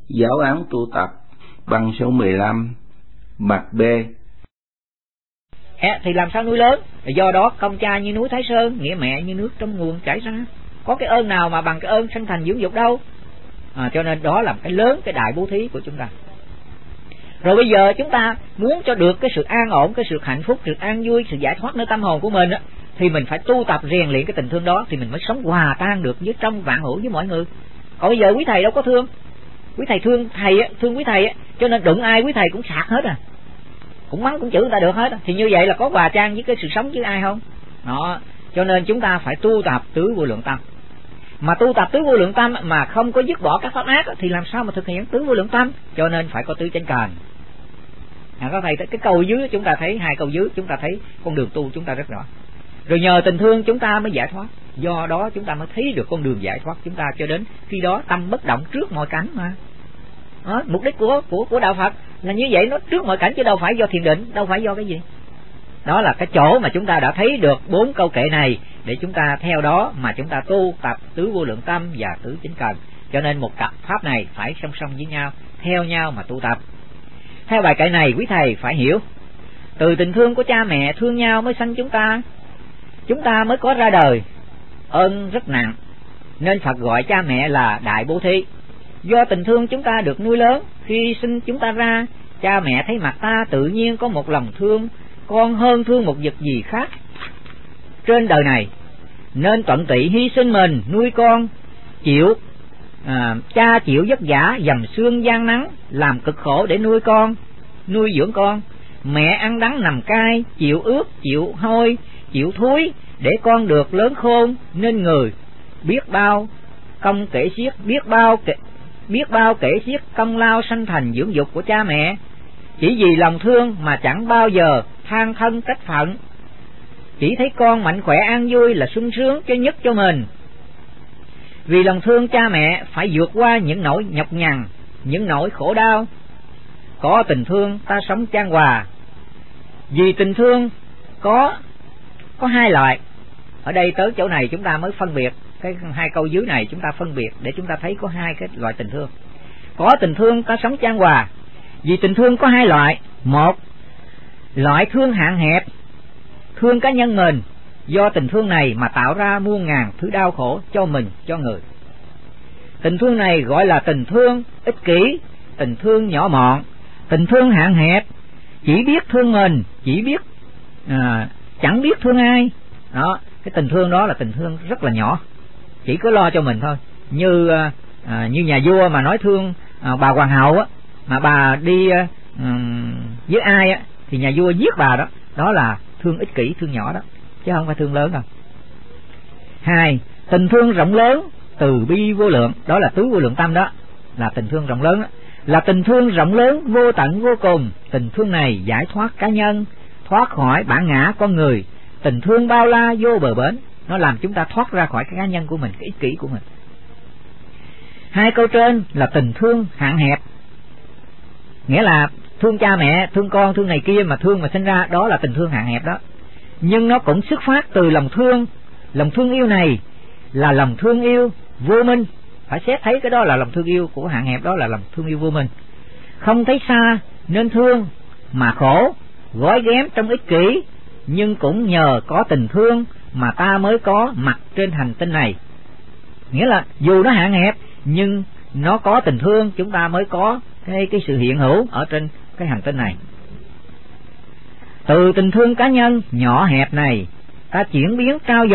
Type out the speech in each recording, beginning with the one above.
Giáo án tu tập băng số 15, mặt B. Thì làm sao nuôi lớn? Do đó công cha như núi Thái Sơn, nghĩa mẹ như nước trong nguồn chảy ra. Có cái ơn nào mà bằng cái ơn sanh thành dưỡng dục đâu. Cho nên đó là cái lớn, cái đại bố thí của chúng ta. Rồi bây giờ chúng ta muốn cho được cái sự an ổn, cái sự hạnh phúc, sự an vui, sự giải thoát nơi tâm hồn của mình á, thì mình phải tu tập rèn luyện cái tình thương đó, thì mình mới sống hòa tan được với trong vạn hữu với mọi người. Còn bây giờ quý thầy đâu có thương. Quý thầy thương thầy á, thương quý thầy á, cho nên đụng ai quý thầy cũng sạc hết à, cũng mắng cũng chửi người ta được hết. Thì như vậy là có hòa trang với cái sự sống với ai không? Đó, cho nên chúng ta phải tu tập tứ vô lượng tâm. Mà tu tập tứ vô lượng tâm mà không có dứt bỏ các pháp ác thì làm sao mà thực hiện tứ vô lượng tâm? Cho nên phải có tứ chánh cần. Có thầy cái câu dưới chúng ta thấy, hai câu dưới chúng ta thấy con đường tu chúng ta rất rõ. Rồi nhờ tình thương chúng ta mới giải thoát. Do đó chúng ta mới thấy được con đường giải thoát chúng ta, cho đến khi đó tâm bất động trước mọi cảnh mà. Đó, mục đích của đạo Phật là như vậy, nó trước mọi cảnh chứ đâu phải do thiền định, đâu phải do cái gì. Đó là cái chỗ mà chúng ta đã thấy được 4 câu kệ này, để chúng ta theo đó mà chúng ta tu tập tứ vô lượng tâm và tứ chánh cần. Cho nên một cặp pháp này phải song song với nhau, theo nhau mà tu tập. Theo bài kệ này quý thầy phải hiểu, từ tình thương của cha mẹ thương nhau mới sanh chúng ta mới có ra đời. Ơn rất nặng, nên Phật gọi cha mẹ là đại bố thí. Do tình thương chúng ta được nuôi lớn, khi sinh chúng ta ra, cha mẹ thấy mặt ta tự nhiên có một lòng thương con hơn thương một vật gì khác trên đời này, nên tận tụy hy sinh mình nuôi con. Cha chịu vất vả dầm sương gian nắng, làm cực khổ để nuôi dưỡng con. Mẹ ăn đắng nằm cay, chịu ướt, chịu hôi, chịu thúi để con được lớn khôn nên người. Biết bao kể xiết công lao sanh thành dưỡng dục của cha mẹ. Chỉ vì lòng thương mà chẳng bao giờ than thân trách phận, chỉ thấy con mạnh khỏe an vui là sung sướng cho nhất cho mình. Vì lòng thương cha mẹ phải vượt qua những nỗi nhọc nhằn, những nỗi khổ đau. Có tình thương ta sống chan hòa. Vì tình thương có hai loại. Ở đây tới chỗ này chúng ta mới phân biệt, cái hai câu dưới này chúng ta phân biệt để chúng ta thấy có hai cái loại tình thương. Có tình thương ta sống chan hòa. Vì tình thương có hai loại. Một loại thương hạn hẹp, thương cá nhân mình, do tình thương này mà tạo ra muôn ngàn thứ đau khổ cho mình, cho người. Tình thương này gọi là tình thương ích kỷ, tình thương nhỏ mọn, tình thương hạn hẹp, chỉ biết thương mình, chẳng biết thương ai. Đó, cái tình thương đó là tình thương rất là nhỏ, chỉ có lo cho mình thôi. Như nhà vua mà nói thương bà hoàng hậu á, mà bà đi với ai á thì nhà vua giết bà đó, đó là thương ích kỷ, thương nhỏ đó, chứ không phải thương lớn đâu. Hai, tình thương rộng lớn, từ bi vô lượng, đó là tứ vô lượng tâm, đó là tình thương rộng lớn đó. Là tình thương rộng lớn vô tận vô cùng. Tình thương này giải thoát cá nhân, thoát khỏi bản ngã con người. Tình thương bao la vô bờ bến, nó làm chúng ta thoát ra khỏi cái cá nhân của mình, cái ích kỷ của mình. Hai câu trên là tình thương hạn hẹp, nghĩa là thương cha mẹ, thương con, thương này kia mà thương mà sinh ra, đó là tình thương hạn hẹp đó. Nhưng nó cũng xuất phát từ lòng thương. Lòng thương yêu này là lòng thương yêu vô minh. Phải xét thấy cái đó là lòng thương yêu của hạn hẹp, đó là lòng thương yêu vô minh. Không thấy xa nên thương mà khổ, gói ghém trong ích kỷ. Nhưng cũng nhờ có tình thương mà ta mới có mặt trên hành tinh này. Nghĩa là dù nó hạn hẹp nhưng nó có tình thương, chúng ta mới có cái sự hiện hữu ở trên cái hành tinh này. Từ tình thương cá nhân nhỏ hẹp này, ta chuyển biến trao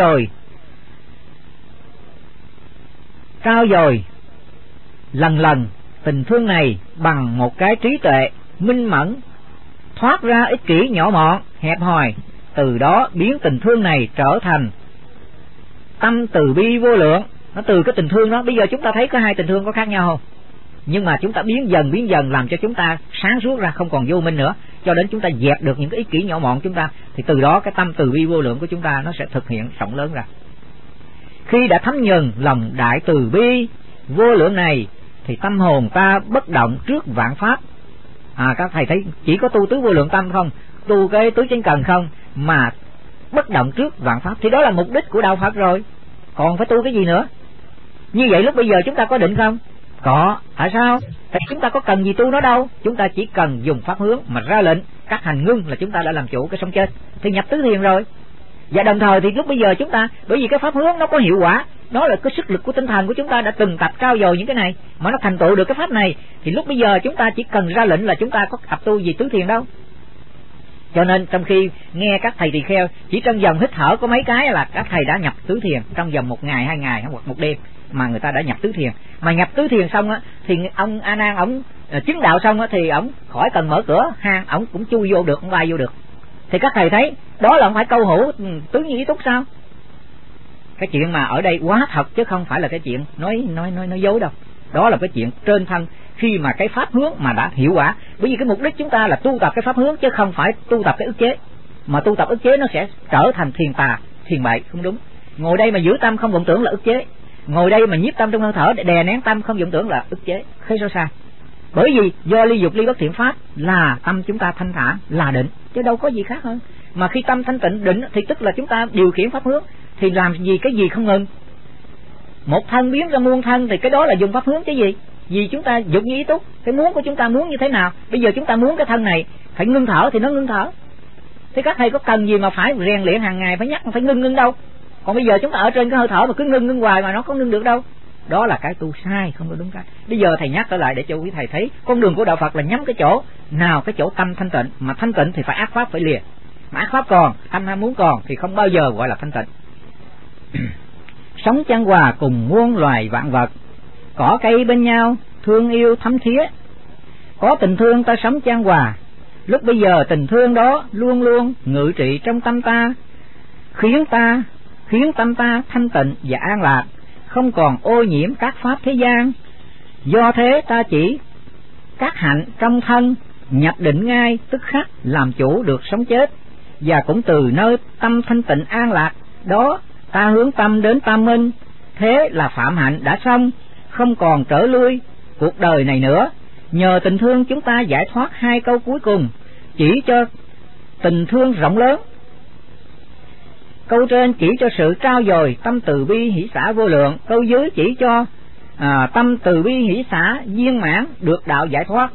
dồi lần tình thương này bằng một cái trí tuệ minh mẫn, thoát ra ích kỷ nhỏ mọn hẹp hòi. Từ đó biến tình thương này trở thành tâm từ bi vô lượng. Nó từ cái tình thương đó, bây giờ chúng ta thấy có hai tình thương có khác nhau không? Nhưng mà chúng ta biến dần làm cho chúng ta sáng suốt ra, không còn vô minh nữa, cho đến chúng ta dẹp được những cái ích kỷ nhỏ mọn chúng ta, thì từ đó cái tâm từ bi vô lượng của chúng ta nó sẽ thực hiện rộng lớn ra. Khi đã thấm nhuần lòng đại từ bi vô lượng này thì tâm hồn ta bất động trước vạn pháp. Các thầy thấy chỉ có tu tứ vô lượng tâm không, tu cái tứ chánh cần không, mà bất động trước vạn pháp, thì đó là mục đích của đạo Phật rồi, còn phải tu cái gì nữa? Như vậy lúc bây giờ chúng ta có định không? Có. Tại sao? Thì chúng ta có cần gì tu nó đâu, chúng ta chỉ cần dùng pháp hướng mà ra lệnh các hành ngưng là chúng ta đã làm chủ cái sống chết, thì nhập tứ thiền rồi. Và đồng thời thì lúc bây giờ chúng ta, bởi vì cái pháp hướng nó có hiệu quả, đó là cái sức lực của tinh thần của chúng ta đã từng tập trau dồi những cái này mà nó thành tựu được cái pháp này, thì lúc bây giờ chúng ta chỉ cần ra lệnh là chúng ta có tập tu gì tứ thiền đâu. Cho nên trong khi nghe các thầy tỳ kheo chỉ trong vòng hít thở có mấy cái là các thầy đã nhập tứ thiền trong vòng 1 ngày 2 ngày hoặc 1 đêm mà người ta đã nhập tứ thiền. Mà nhập tứ thiền xong á thì ông A Nan ổng chứng đạo xong á thì ổng khỏi cần mở cửa hang, ổng cũng chui vô được, ổng bay vô được. Thì các thầy thấy đó là không phải câu hữu tứ như ý túc sao? Cái chuyện mà ở đây quá thật chứ không phải là cái chuyện nói dối đâu. Đó là cái chuyện trên thân khi mà cái pháp hướng mà đã hiệu quả. Bởi vì cái mục đích chúng ta là tu tập cái pháp hướng chứ không phải tu tập cái ức chế. Mà tu tập ức chế nó sẽ trở thành thiền tà, thiền bậy, không đúng. Ngồi đây mà giữ tâm không vọng tưởng là ức chế. Ngồi đây mà nhiếp tâm trong hơi thở để đè nén tâm không vọng tưởng là ức chế, khế số sai. Bởi vì do ly dục ly bất thiện pháp là tâm chúng ta thanh thản là định, chứ đâu có gì khác hơn. Mà khi tâm thanh tịnh định thì tức là chúng ta điều khiển pháp hướng, thì làm gì cái gì không ngừng. Một thân biến ra muôn thân thì cái đó là dùng pháp hướng chứ gì. Vì chúng ta dục như ý túc, cái muốn của chúng ta muốn như thế nào. Bây giờ chúng ta muốn cái thân này phải ngưng thở thì nó ngưng thở. Thế các thầy có cần gì mà phải rèn luyện hàng ngày phải nhắc phải ngưng đâu. Còn bây giờ chúng ta ở trên cái hơi thở mà cứ ngưng hoài mà nó không ngưng được đâu. Đó là cái tu sai, không có đúng cách. Bây giờ thầy nhắc trở lại để cho quý thầy thấy con đường của đạo Phật là nhắm cái chỗ nào, cái chỗ tâm thanh tịnh. Mà thanh tịnh thì phải ác pháp phải lìa. Mà ác pháp còn, tâm ham muốn còn thì không bao giờ gọi là thanh tịnh. Sống chan hòa cùng muôn loài vạn vật, cỏ cây bên nhau thương yêu thấm thía. Có tình thương ta sống chan hòa, lúc bây giờ tình thương đó luôn luôn ngự trị trong tâm ta, khiến tâm ta thanh tịnh và an lạc, không còn ô nhiễm các pháp thế gian. Do thế ta chỉ các hạnh trong thân, nhập định ngay tức khắc làm chủ được sống chết. Và cũng từ nơi tâm thanh tịnh an lạc đó ta hướng tâm đến tam minh. Thế là phạm hạnh đã xong, không còn trở lui cuộc đời này nữa. Nhờ tình thương chúng ta giải thoát 2 câu cuối cùng, chỉ cho tình thương rộng lớn. Câu trên chỉ cho sự trao dồi tâm từ bi hỷ xả vô lượng, câu dưới chỉ cho tâm từ bi hỷ xả viên mãn được đạo giải thoát.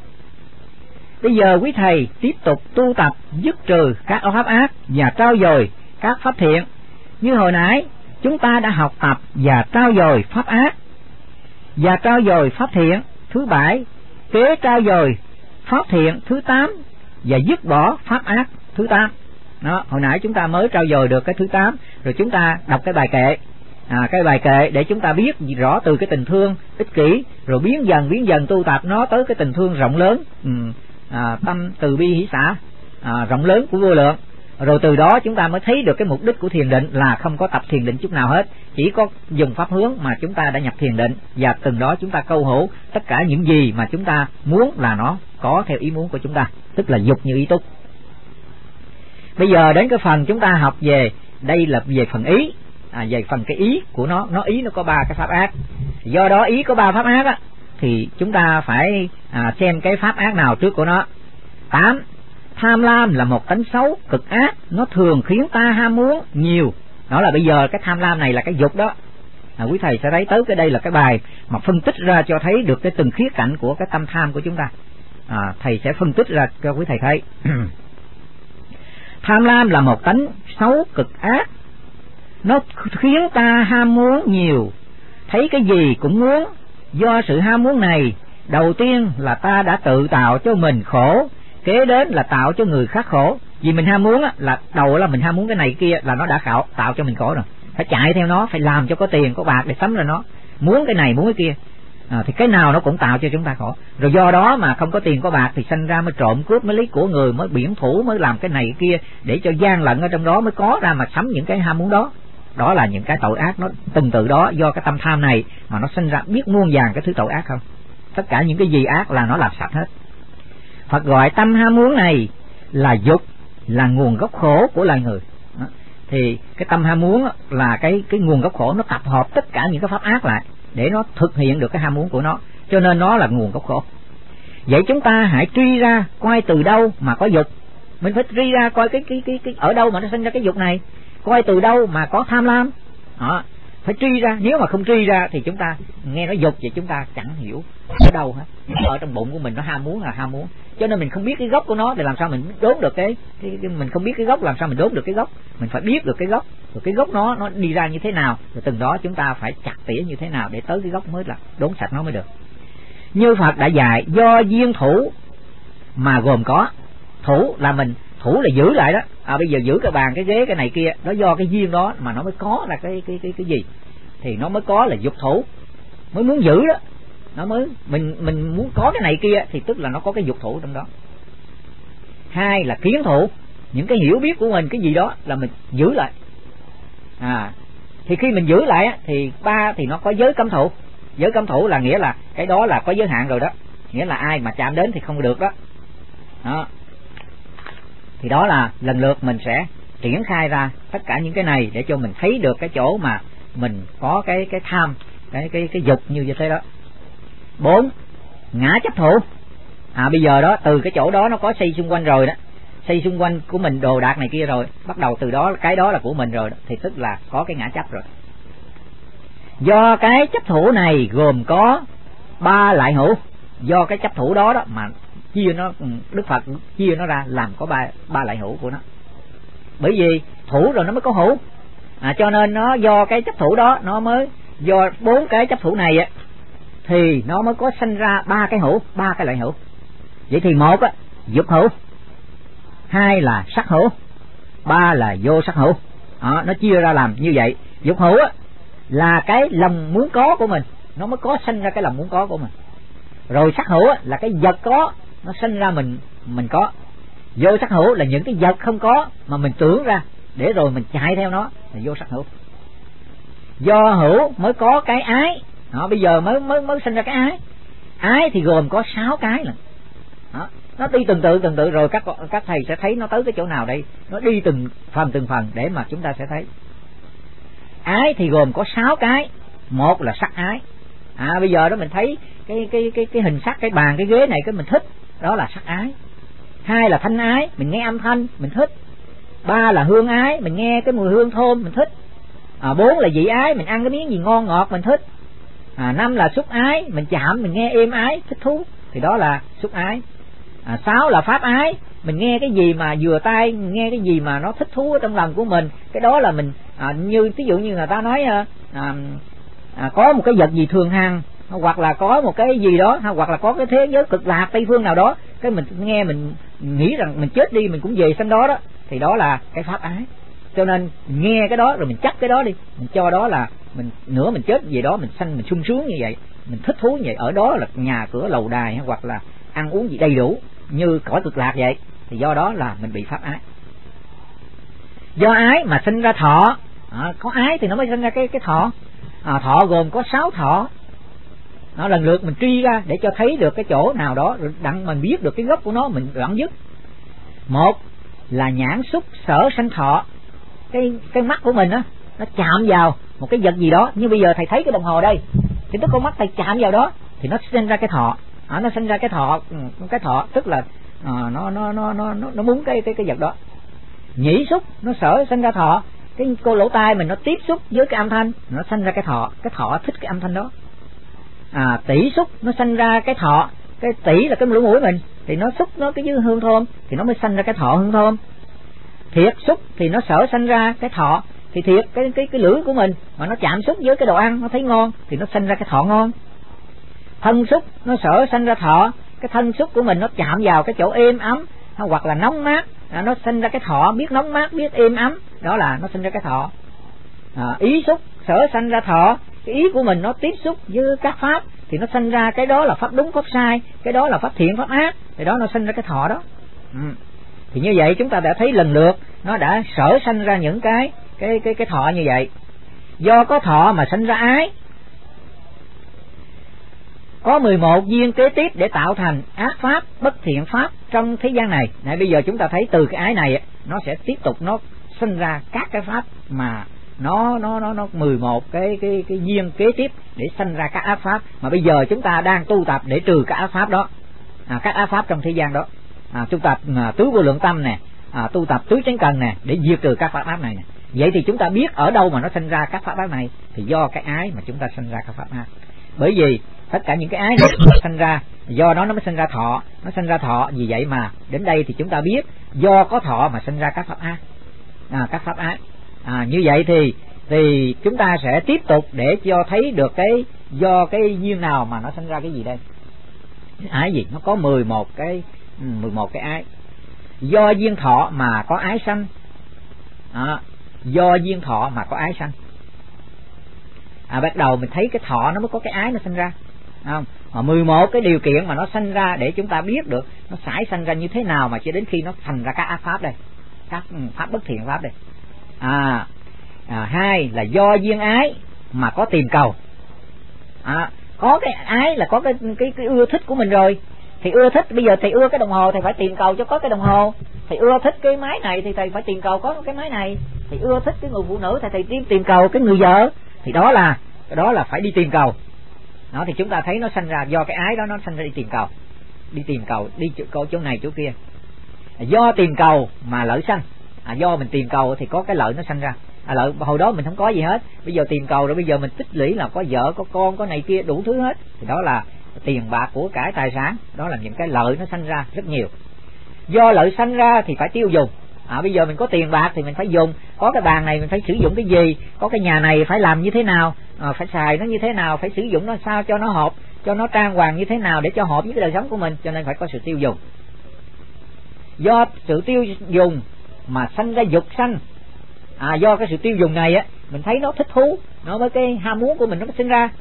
Bây giờ quý thầy tiếp tục tu tập dứt trừ các pháp ác và trao dồi các pháp thiện. Như hồi nãy chúng ta đã học tập và trao dồi pháp ác và trao dồi pháp thiện thứ 7, kế trao dồi pháp thiện thứ 8 và dứt bỏ pháp ác thứ 8. Đó, hồi nãy chúng ta mới trao dồi được cái thứ 8, rồi chúng ta đọc cái bài kệ, cái bài kệ để chúng ta biết rõ từ cái tình thương ích kỷ, rồi biến dần tu tập nó tới cái tình thương rộng lớn, tâm từ bi hỷ xả rộng lớn của vô lượng. Rồi từ đó chúng ta mới thấy được cái mục đích của thiền định là không có tập thiền định chút nào hết, chỉ có dùng pháp hướng mà chúng ta đã nhập thiền định, và từng đó chúng ta câu hữu tất cả những gì mà chúng ta muốn là nó có theo ý muốn của chúng ta, tức là dục như ý túc. Bây giờ đến cái phần chúng ta học về, đây là về phần ý, về phần cái ý của nó ý nó có 3 cái pháp ác. Do đó ý có 3 pháp ác á, thì chúng ta phải xem cái pháp ác nào trước của nó. 8. Tham lam là một tánh xấu cực ác, nó thường khiến ta ham muốn nhiều. Đó là bây giờ cái tham lam này là cái dục đó. Quý thầy sẽ thấy tới cái đây là cái bài mà phân tích ra cho thấy được cái từng khía cạnh của cái tâm tham của chúng ta. Thầy sẽ phân tích ra cho quý thầy thấy. Tham lam là một tánh xấu cực ác, nó khiến ta ham muốn nhiều, thấy cái gì cũng muốn. Do sự ham muốn này, đầu tiên là ta đã tự tạo cho mình khổ, kế đến là tạo cho người khác khổ. Vì mình ham muốn là đầu là mình ham muốn cái này kia là nó đã tạo cho mình khổ rồi. Phải chạy theo nó, phải làm cho có tiền có bạc để sắm ra nó, muốn cái này muốn cái kia, thì cái nào nó cũng tạo cho chúng ta khổ. Rồi do đó mà không có tiền có bạc thì sanh ra mới trộm cướp, mới lấy của người, mới biển thủ, mới làm cái này kia để cho gian lận ở trong đó, mới có ra mà sắm những cái ham muốn đó. Đó là những cái tội ác, nó từng từ đó do cái tâm tham này mà nó sinh ra biết muôn vàn cái thứ tội ác không. Tất cả những cái gì ác là nó làm sạch hết. Phật gọi tâm ham muốn này là dục, là nguồn gốc khổ của loài người. Đó. Thì cái tâm ham muốn là cái nguồn gốc khổ, nó tập hợp tất cả những cái pháp ác lại để nó thực hiện được cái ham muốn của nó, cho nên nó là nguồn gốc khổ. Vậy chúng ta hãy truy ra coi từ đâu mà có dục. Mình phải truy ra coi cái ở đâu mà nó sinh ra cái dục này, coi từ đâu mà có tham lam. Đó. phải tri ra. Nếu mà không tri ra thì chúng ta nghe nó dục vậy chúng ta chẳng hiểu ở đâu hết. Ở trong bụng của mình nó ham muốn là ham muốn, cho nên mình không biết cái gốc của nó thì làm sao mình đốn được cái mình không biết cái gốc làm sao mình đốn được cái gốc. Mình phải biết được cái gốc, rồi cái gốc nó đi ra như thế nào, rồi từng đó chúng ta phải chặt tỉa như thế nào để tới cái gốc mới là đốn sạch nó mới được. Như Phật đã dạy, do duyên thủ mà gồm có. Thủ là mình, thủ là giữ lại đó. Bây giờ giữ cái bàn, cái ghế, cái này kia, đó do cái duyên đó mà nó mới có là cái gì, thì nó mới có là dục thủ, mới muốn giữ đó. Nó mới mình muốn có cái này kia thì tức là nó có cái dục thủ trong đó. Hai là kiến thủ, những cái hiểu biết của mình cái gì đó là mình giữ lại. Thì khi mình giữ lại thì ba thì nó có giới cấm thủ. Giới cấm thủ là nghĩa là cái đó là có giới hạn rồi đó, nghĩa là ai mà chạm đến thì không được đó. Thì đó là lần lượt mình sẽ triển khai ra tất cả những cái này để cho mình thấy được cái chỗ mà mình có cái tham, cái dục như thế đó. 4. Ngã chấp thủ. Bây giờ đó từ cái chỗ đó nó có xây xung quanh rồi đó, xây xung quanh của mình đồ đạc này kia rồi, bắt đầu từ đó cái đó là của mình rồi đó, thì tức là có cái ngã chấp rồi. Do cái chấp thủ này gồm có 3 lại hữu. Do cái chấp thủ đó mà chia nó, Đức Phật chia nó ra làm có ba lại hữu của nó. Bởi vì thủ rồi nó mới có hữu, cho nên nó do cái chấp thủ đó nó mới, do 4 cái chấp thủ này thì nó mới có sinh ra 3 cái hữu, 3 cái lại hữu. Vậy thì 1 dục hữu, 2 là sắc hữu, 3 là vô sắc hữu. Nó chia ra làm như vậy. Dục hữu là cái lòng muốn có của mình, nó mới có sinh ra cái lòng muốn có của mình. Rồi sắc hữu là cái vật có, nó sinh ra mình có. Vô sắc hữu là những cái vật không có mà mình tưởng ra để rồi mình chạy theo nó là vô sắc hữu. Do hữu mới có cái ái. Bây giờ mới sinh ra cái ái. Ái thì gồm có 6 cái lần. Nó đi từng tự rồi các thầy sẽ thấy nó tới cái chỗ nào đây, nó đi từng phần để mà chúng ta sẽ thấy. Ái thì gồm có 6 cái. 1 là sắc ái. Bây giờ đó mình thấy cái hình sắc, cái bàn, cái ghế này cái mình thích, đó là sắc ái. 2 là thanh ái, mình nghe âm thanh mình thích. 3 là hương ái, mình nghe cái mùi hương thơm mình thích. 4 là vị ái, mình ăn cái miếng gì ngon ngọt mình thích. 5 là xúc ái, mình chạm mình nghe êm ái thích thú, thì đó là xúc ái. 6 là pháp ái, mình nghe cái gì mà vừa tai, nghe cái gì mà nó thích thú ở trong lòng của mình, cái đó là mình như ví dụ như người ta nói có một cái vật gì thường hằng, hoặc là có một cái gì đó, hoặc là có cái thế giới cực lạc Tây phương nào đó, cái mình nghe mình nghĩ rằng mình chết đi mình cũng về sanh đó đó, thì đó là cái pháp ái. Cho nên nghe cái đó rồi mình chấp cái đó đi, mình cho đó là mình nữa mình chết về đó, mình sanh mình sung sướng như vậy, mình thích thú như vậy, ở đó là nhà cửa lầu đài hoặc là ăn uống gì đầy đủ như cõi cực lạc vậy, thì do đó là mình bị pháp ái. Do ái mà sinh ra thọ. Có ái thì nó mới sinh ra cái thọ. Thọ gồm có 6 thọ. Nó lần lượt mình truy ra để cho thấy được cái chỗ nào đó, rồi đặng mình biết được cái gốc của nó, mình đoạn dứt. 1 là nhãn xúc sở sanh thọ. Cái mắt của mình nó chạm vào một cái vật gì đó, như bây giờ thầy thấy cái đồng hồ đây, thì tức con mắt thầy chạm vào đó thì nó sinh ra cái thọ. Nó sinh ra cái thọ tức là nó muốn cái vật đó. Nhĩ xúc nó sở sinh ra thọ, cái cô lỗ tai mình nó tiếp xúc với cái âm thanh, nó sinh ra cái thọ thích cái âm thanh đó. Tỷ xúc nó sinh ra cái thọ, cái tỷ là cái lỗ mũi mình, thì nó xúc nó cái hương thơm thì nó mới sinh ra cái thọ hương thơm. Thiệt xúc thì nó sở sinh ra cái thọ, thì thiệt cái lưỡi của mình mà nó chạm xúc với cái đồ ăn nó thấy ngon thì nó sinh ra cái thọ ngon. Thân xúc nó sở sinh ra thọ, cái thân xúc của mình nó chạm vào cái chỗ êm ấm hoặc là nóng mát, nó sinh ra cái thọ, biết nóng mát biết êm ấm, đó là nó sinh ra cái thọ. Ý xúc sở sinh ra thọ, cái ý của mình nó tiếp xúc với các pháp thì nó sinh ra cái đó là pháp đúng pháp sai, cái đó là pháp thiện pháp ác, thì đó nó sinh ra cái thọ đó. Thì như vậy chúng ta đã thấy lần lượt nó đã sở sanh ra những cái thọ như vậy. Do có thọ mà sinh ra ái. Có 11 duyên kế tiếp để tạo thành ác pháp, bất thiện pháp trong thế gian này. Bây giờ chúng ta thấy từ cái ái này nó sẽ tiếp tục nó sinh ra các cái pháp mà nó 11 cái duyên kế tiếp để sinh ra các ác pháp, mà bây giờ chúng ta đang tu tập để trừ các ác pháp đó, các ác pháp trong thế gian đó. Tu tập tứ vô lượng tâm nè, tu tập tứ chánh cần nè, để diệt trừ các pháp ác này nè. Vậy thì chúng ta biết ở đâu mà nó sinh ra các pháp ác này, thì do cái ái mà chúng ta sanh ra các pháp ác. Bởi vì tất cả những cái ái này sanh ra, do đó nó mới sanh ra thọ, nó sanh ra thọ. Vì vậy mà đến đây thì chúng ta biết do có thọ mà sanh ra các pháp ác, các pháp ác. Như vậy thì chúng ta sẽ tiếp tục để cho thấy được cái do cái duyên nào mà nó sanh ra cái gì đây. Ái gì? Nó có 11 cái ái. Do duyên thọ mà có ái sanh. Do duyên thọ mà có ái sanh. Bắt đầu mình thấy cái thọ nó mới có cái ái nó sanh ra, không? 11 cái điều kiện mà nó sanh ra để chúng ta biết được nó xảy sanh ra như thế nào mà cho đến khi nó thành ra các ác pháp đây, các pháp bất thiện pháp đây. Hai là do duyên ái mà có tìm cầu. Có cái ái là có cái ưa thích của mình rồi, thì ưa thích, bây giờ thầy ưa cái đồng hồ thì phải tìm cầu cho có cái đồng hồ. Thầy ưa thích cái máy này thì thầy phải tìm cầu có cái máy này. Thầy ưa thích cái người phụ nữ thì thầy tìm cầu cái người vợ. Thì đó là phải đi tìm cầu. Đó thì chúng ta thấy nó sanh ra do cái ái đó, nó sanh ra đi tìm cầu, đi chỗ này chỗ kia. Do tìm cầu mà lợi sanh. Do mình tìm cầu thì có cái lợi nó sanh ra. Lợi hồi đó mình không có gì hết, bây giờ tìm cầu rồi bây giờ mình tích lũy là có vợ có con có này kia đủ thứ hết, thì đó là tiền bạc của cải tài sản, đó là những cái lợi nó sanh ra rất nhiều. Do lợi sanh ra thì phải tiêu dùng. Bây giờ mình có tiền bạc thì mình phải dùng, có cái bàn này mình phải sử dụng cái gì, có cái nhà này phải làm như thế nào, phải xài nó như thế nào, phải sử dụng nó sao cho nó hợp, cho nó trang hoàng như thế nào để cho hợp với cái đời sống của mình, cho nên phải có sự tiêu dùng. Do sự tiêu dùng mà sanh ra dục sanh. Do cái sự tiêu dùng này á, mình thấy nó thích thú, nó mới cái ham muốn của mình nó mới sinh ra.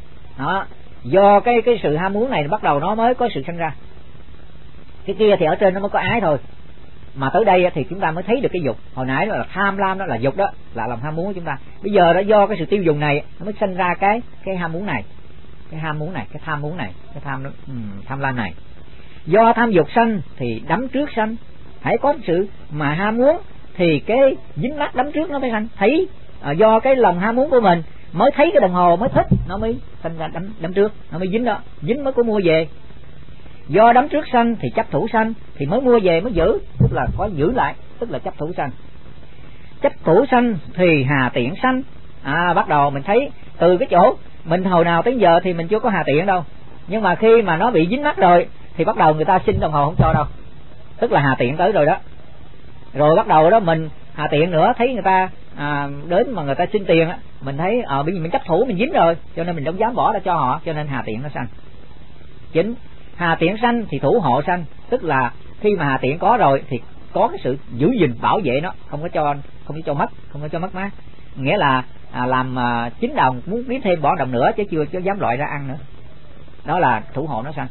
Do cái sự ham muốn này bắt đầu nó mới có sự sinh ra. Cái kia thì ở trên nó mới có ái thôi, mà tới đây thì chúng ta mới thấy được cái dục. Hồi nãy đó là tham lam, đó là dục, đó là lòng ham muốn của chúng ta. Bây giờ đó do cái sự tiêu dùng này nó mới sinh ra cái ham muốn này, cái ham muốn này, cái tham muốn này, cái tham lam này. Do tham dục sanh thì đắm trước sanh. Hãy có sự mà ham muốn thì cái dính mắc đắm trước nó mới sanh. Thấy do cái lòng ham muốn của mình mới thấy cái đồng hồ mới thích, nó mới sanh ra đắm trước, nó mới dính, đó dính mới có mua về. Do đắm trước sanh thì chấp thủ sanh, thì mới mua về mới giữ, tức là có giữ lại, tức là chấp thủ sanh. Chấp thủ sanh thì hà tiện sanh. Bắt đầu mình thấy từ cái chỗ mình hồi nào tới giờ thì mình chưa có hà tiện đâu, nhưng mà khi mà nó bị dính mắc rồi thì bắt đầu người ta xin đồng hồ không cho đâu, tức là hà tiện tới rồi đó. Rồi bắt đầu đó mình hà tiện nữa, thấy người ta đến mà người ta xin tiền á, mình thấy bởi vì mình chấp thủ mình dính rồi, cho nên mình không dám bỏ ra cho họ, cho nên hà tiện nó sanh. Chính hà tiện sanh thì thủ hộ sanh, tức là khi mà hà tiện có rồi thì có cái sự giữ gìn bảo vệ nó, không có cho mất mát. Nghĩa là làm 9 đồng muốn kiếm thêm bỏ đồng nữa chứ chưa dám loại ra ăn nữa. Đó là thủ hộ nó sanh.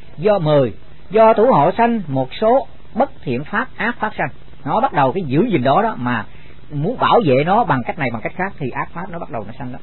Do thủ hộ sanh một số bất thiện pháp ác pháp sanh. Nó bắt đầu cái giữ gìn đó mà muốn bảo vệ nó bằng cách này bằng cách khác thì ác pháp nó bắt đầu nó sanh đó.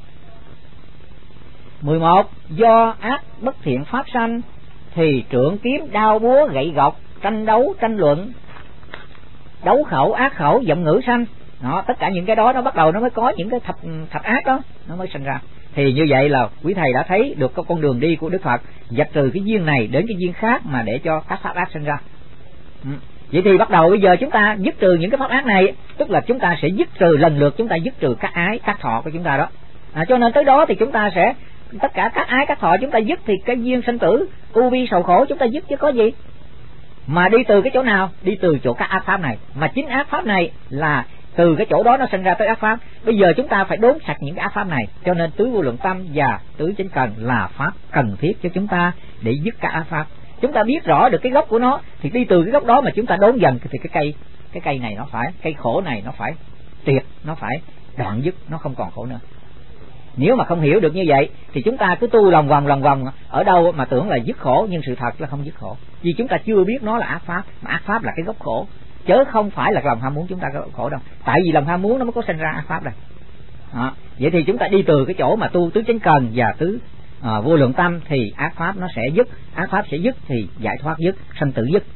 11. Do ác bất thiện pháp sanh thì trượng kiếm đao búa gậy gộc tranh đấu tranh luận đấu khẩu ác khẩu giọng ngữ sanh. Tất cả những cái đó nó bắt đầu nó mới có những cái thập ác đó nó mới sinh ra. Thì như vậy là quý thầy đã thấy được cái con đường đi của Đức Phật, dạch trừ cái duyên này đến cái duyên khác mà để cho các pháp ác sinh ra. Vậy thì bắt đầu bây giờ chúng ta dứt trừ những cái pháp ác này, tức là chúng ta sẽ dứt trừ lần lượt, chúng ta dứt trừ các ái các thọ của chúng ta đó. Cho nên tới đó thì chúng ta sẽ tất cả các ái các thọ chúng ta dứt thì cái duyên sinh tử u bi sầu khổ chúng ta dứt chứ có gì. Mà đi từ cái chỗ nào? Đi từ chỗ các ác pháp này, mà chính ác pháp này là từ cái chỗ đó nó sinh ra tới ác pháp. Bây giờ chúng ta phải đốn sạch những cái ác pháp này, cho nên tứ vô lượng tâm và tứ chánh cần là pháp cần thiết cho chúng ta để dứt các ác pháp. Chúng ta biết rõ được cái gốc của nó thì đi từ cái gốc đó mà chúng ta đốn dần thì cái cây này nó phải, cây khổ này nó phải tuyệt, nó phải đoạn dứt, nó không còn khổ nữa. Nếu mà không hiểu được như vậy thì chúng ta cứ tu lòng vòng ở đâu mà tưởng là dứt khổ, nhưng sự thật là không dứt khổ, vì chúng ta chưa biết nó là ác pháp, mà ác pháp là cái gốc khổ chớ không phải là lòng ham muốn chúng ta có khổ đâu. Tại vì lòng ham muốn nó mới có sinh ra ác pháp đây. Vậy thì chúng ta đi từ cái chỗ mà tu tứ chánh cần và tứ vô lượng tâm thì ác pháp nó sẽ dứt, ác pháp sẽ dứt thì giải thoát dứt, sanh tử dứt.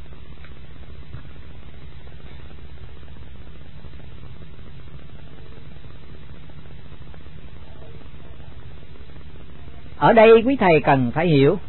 Ở đây quý thầy cần phải hiểu,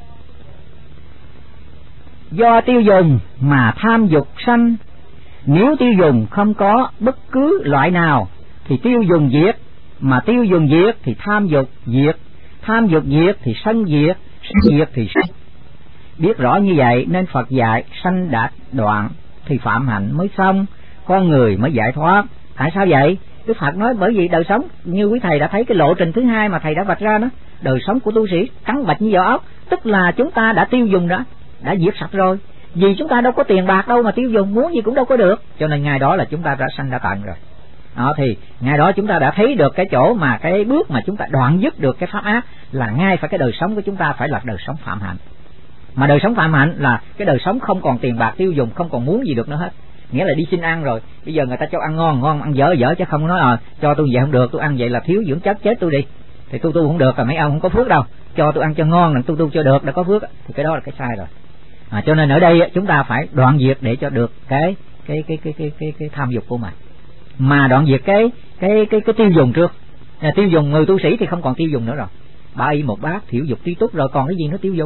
do tiêu dùng mà tham dục sanh. Nếu tiêu dùng không có bất cứ loại nào thì tiêu dùng diệt, mà tiêu dùng diệt thì tham dục diệt, tham dục diệt thì sân diệt, sân diệt thì sân. Biết rõ như vậy nên Phật dạy sanh đạt đoạn thì phạm hạnh mới xong, con người mới giải thoát. Tại sao vậy? Đức Phật nói bởi vì đời sống như quý thầy đã thấy cái lộ trình thứ hai mà thầy đã vạch ra đó, đời sống của tu sĩ trắng bạch như vỏ ốc, tức là chúng ta đã tiêu dùng đã diệt sạch rồi. Vì chúng ta đâu có tiền bạc đâu mà tiêu dùng, muốn gì cũng đâu có được, cho nên ngày đó là chúng ta đã sanh đã tận rồi. Đó, thì ngày đó chúng ta đã thấy được cái chỗ mà cái bước mà chúng ta đoạn dứt được cái pháp ác là ngay phải cái đời sống của chúng ta phải là đời sống phạm hạnh. Mà đời sống phạm hạnh là cái đời sống không còn tiền bạc tiêu dùng, không còn muốn gì được nữa hết. Nghĩa là đi xin ăn rồi, bây giờ người ta cho ăn ngon ăn dở chứ không nói cho tôi vậy không được, tôi ăn vậy là thiếu dưỡng chất chết tôi đi. Thì tu không được, là mấy ông không có phước đâu. Cho tôi ăn cho ngon là tu cho được, đã có phước thì cái đó là cái sai rồi. Cho nên ở đây chúng ta phải đoạn diệt để cho được cái tham dục của mình. Mà đoạn diệt cái tiêu dùng trước. Tiêu dùng, người tu sĩ thì không còn tiêu dùng nữa rồi. 3 y 1 bát, thiểu dục trí túc rồi, còn cái gì nữa tiêu dùng?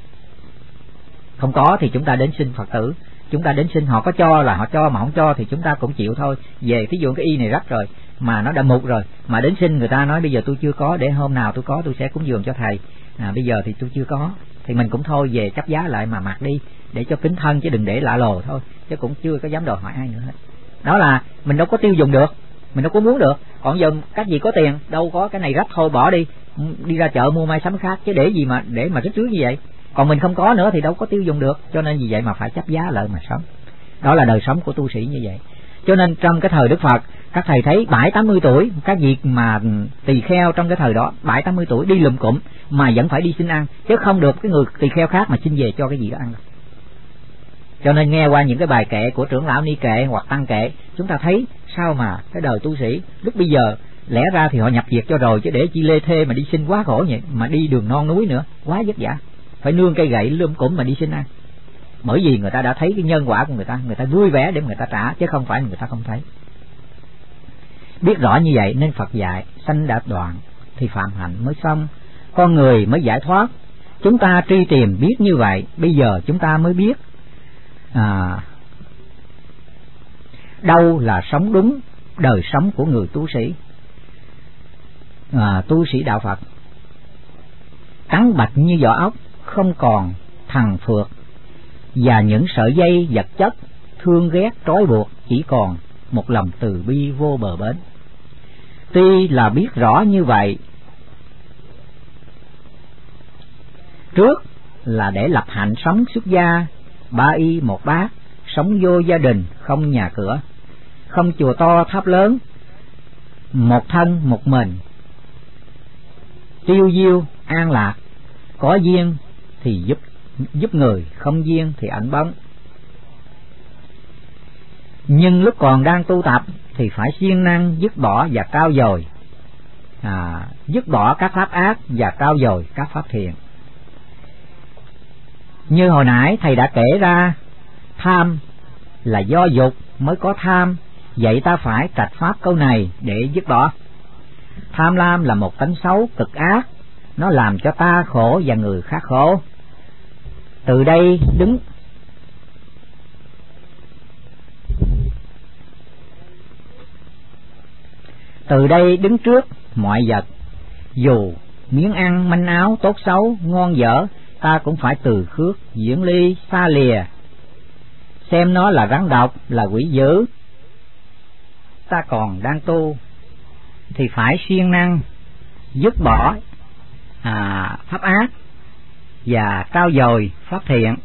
Không có thì chúng ta đến xin Phật tử, chúng ta đến xin họ có cho là họ cho, mà không cho thì chúng ta cũng chịu thôi. Về ví dụ cái y này rách rồi mà nó đã mục rồi, mà đến xin người ta nói bây giờ tôi chưa có, để hôm nào tôi có tôi sẽ cúng dường cho thầy. Bây giờ thì tôi chưa có, thì mình cũng thôi về chấp giá lại mà mặc đi để cho kính thân, chứ đừng để lạ lồ thôi, chứ cũng chưa có dám đòi hỏi ai nữa hết. Đó là mình đâu có tiêu dùng được, mình đâu có muốn được. Còn giờ các gì có tiền, đâu có cái này rách thôi bỏ đi ra chợ mua may sắm khác, chứ để gì mà rách rưới như vậy. Còn mình không có nữa thì đâu có tiêu dùng được, cho nên vì vậy mà phải chấp giá lại mà sống. Đó là đời sống của tu sĩ như vậy. Cho nên trong cái thời Đức Phật, các thầy thấy 70-80 tuổi, các vị mà tỳ kheo trong cái thời đó 70-80 tuổi đi lùm cụm mà vẫn phải đi xin ăn, chứ không được cái người tỳ kheo khác mà xin về cho cái gì đó ăn đâu. Cho nên nghe qua những cái bài kệ của trưởng lão ni kệ hoặc tăng kệ, chúng ta thấy sao mà cái đời tu sĩ lúc bây giờ lẽ ra thì họ nhập diệt cho rồi, chứ để chi lê thê mà đi xin quá khổ vậy, mà đi đường non núi nữa quá vất vả, phải nương cây gậy lum cụm mà đi xin ăn. Bởi vì người ta đã thấy cái nhân quả của người ta vui vẻ để người ta trả, chứ không phải người ta không thấy. Biết rõ như vậy nên Phật dạy sanh đạt đoạn thì phạm hạnh mới xong, con người mới giải thoát. Chúng ta truy tìm biết như vậy, bây giờ chúng ta mới biết đâu là sống đúng đời sống của người tu sĩ. Tu sĩ đạo Phật trắng bạch như vỏ ốc, không còn thằng phượt và những sợi dây vật chất thương ghét trói buộc, chỉ còn một lòng từ bi vô bờ bến. Tuy là biết rõ như vậy, trước là để lập hạnh sống xuất gia, 3 y 1 bát, sống vô gia đình, không nhà cửa, không chùa to tháp lớn, một thân một mình, tiêu diêu an lạc, có duyên thì giúp người, không duyên thì ảnh bóng. Nhưng lúc còn đang tu tập thì phải siêng năng dứt bỏ và trao dồi, dứt bỏ các pháp ác và trao dồi các pháp thiện. Như hồi nãy thầy đã kể ra, tham là do dục mới có tham, vậy ta phải trạch pháp câu này để dứt bỏ. Tham lam là một tánh xấu cực ác, nó làm cho ta khổ và người khác khổ. Từ đây đứng trước mọi vật, dù miếng ăn manh áo tốt xấu ngon dở, ta cũng phải từ khước diễn ly xa lìa, xem nó là rắn độc, là quỷ dữ. Ta còn đang tu thì phải siêng năng dứt bỏ pháp ác và trao dồi pháp thiện.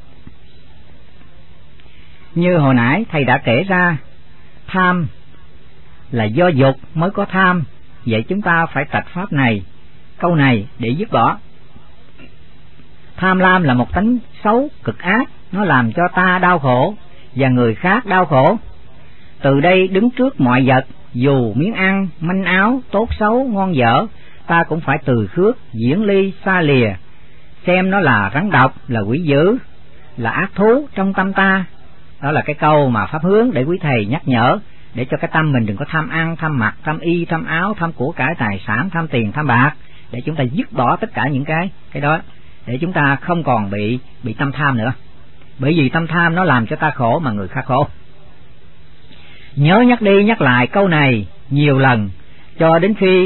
Như hồi nãy thầy đã kể ra, tham là do dục mới có tham, vậy chúng ta phải trạch pháp này, câu này để dứt bỏ. Tham lam là một tánh xấu cực ác, nó làm cho ta đau khổ và người khác đau khổ. Từ đây đứng trước mọi vật, dù miếng ăn manh áo tốt xấu ngon dở, ta cũng phải từ khước diễn ly xa lìa, xem nó là rắn độc, là quỷ dữ, là ác thú trong tâm ta. Đó là cái câu mà pháp hướng để quý thầy nhắc nhở, để cho cái tâm mình đừng có tham ăn, tham mặc, tham y, tham áo, tham của cải tài sản, tham tiền, tham bạc, để chúng ta dứt bỏ tất cả những cái đó, để chúng ta không còn bị tâm tham nữa. Bởi vì tâm tham nó làm cho ta khổ mà người khác khổ. Nhớ nhắc đi nhắc lại câu này nhiều lần, cho đến khi